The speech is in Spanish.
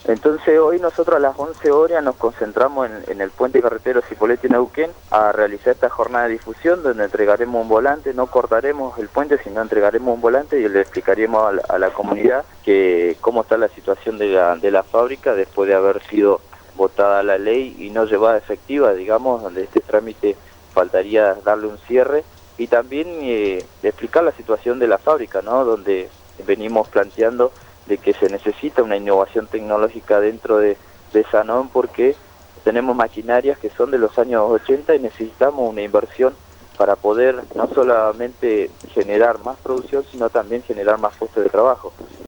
Entonces hoy nosotros a las 11 horas nos concentramos en el puente carretero Cipolletti-Neuquén a realizar esta jornada de difusión donde entregaremos un volante, no cortaremos el puente sino entregaremos un volante y le explicaremos a la comunidad que cómo está la situación de la fábrica después de haber sido votada la ley y no llevada efectiva, digamos, donde este trámite faltaría darle un cierre y también explicar la situación de la fábrica, ¿no? Donde venimos planteando de que se necesita una innovación tecnológica dentro de Sanón porque tenemos maquinarias que son de los años 80 y necesitamos una inversión para poder no solamente generar más producción, sino también generar más puestos de trabajo.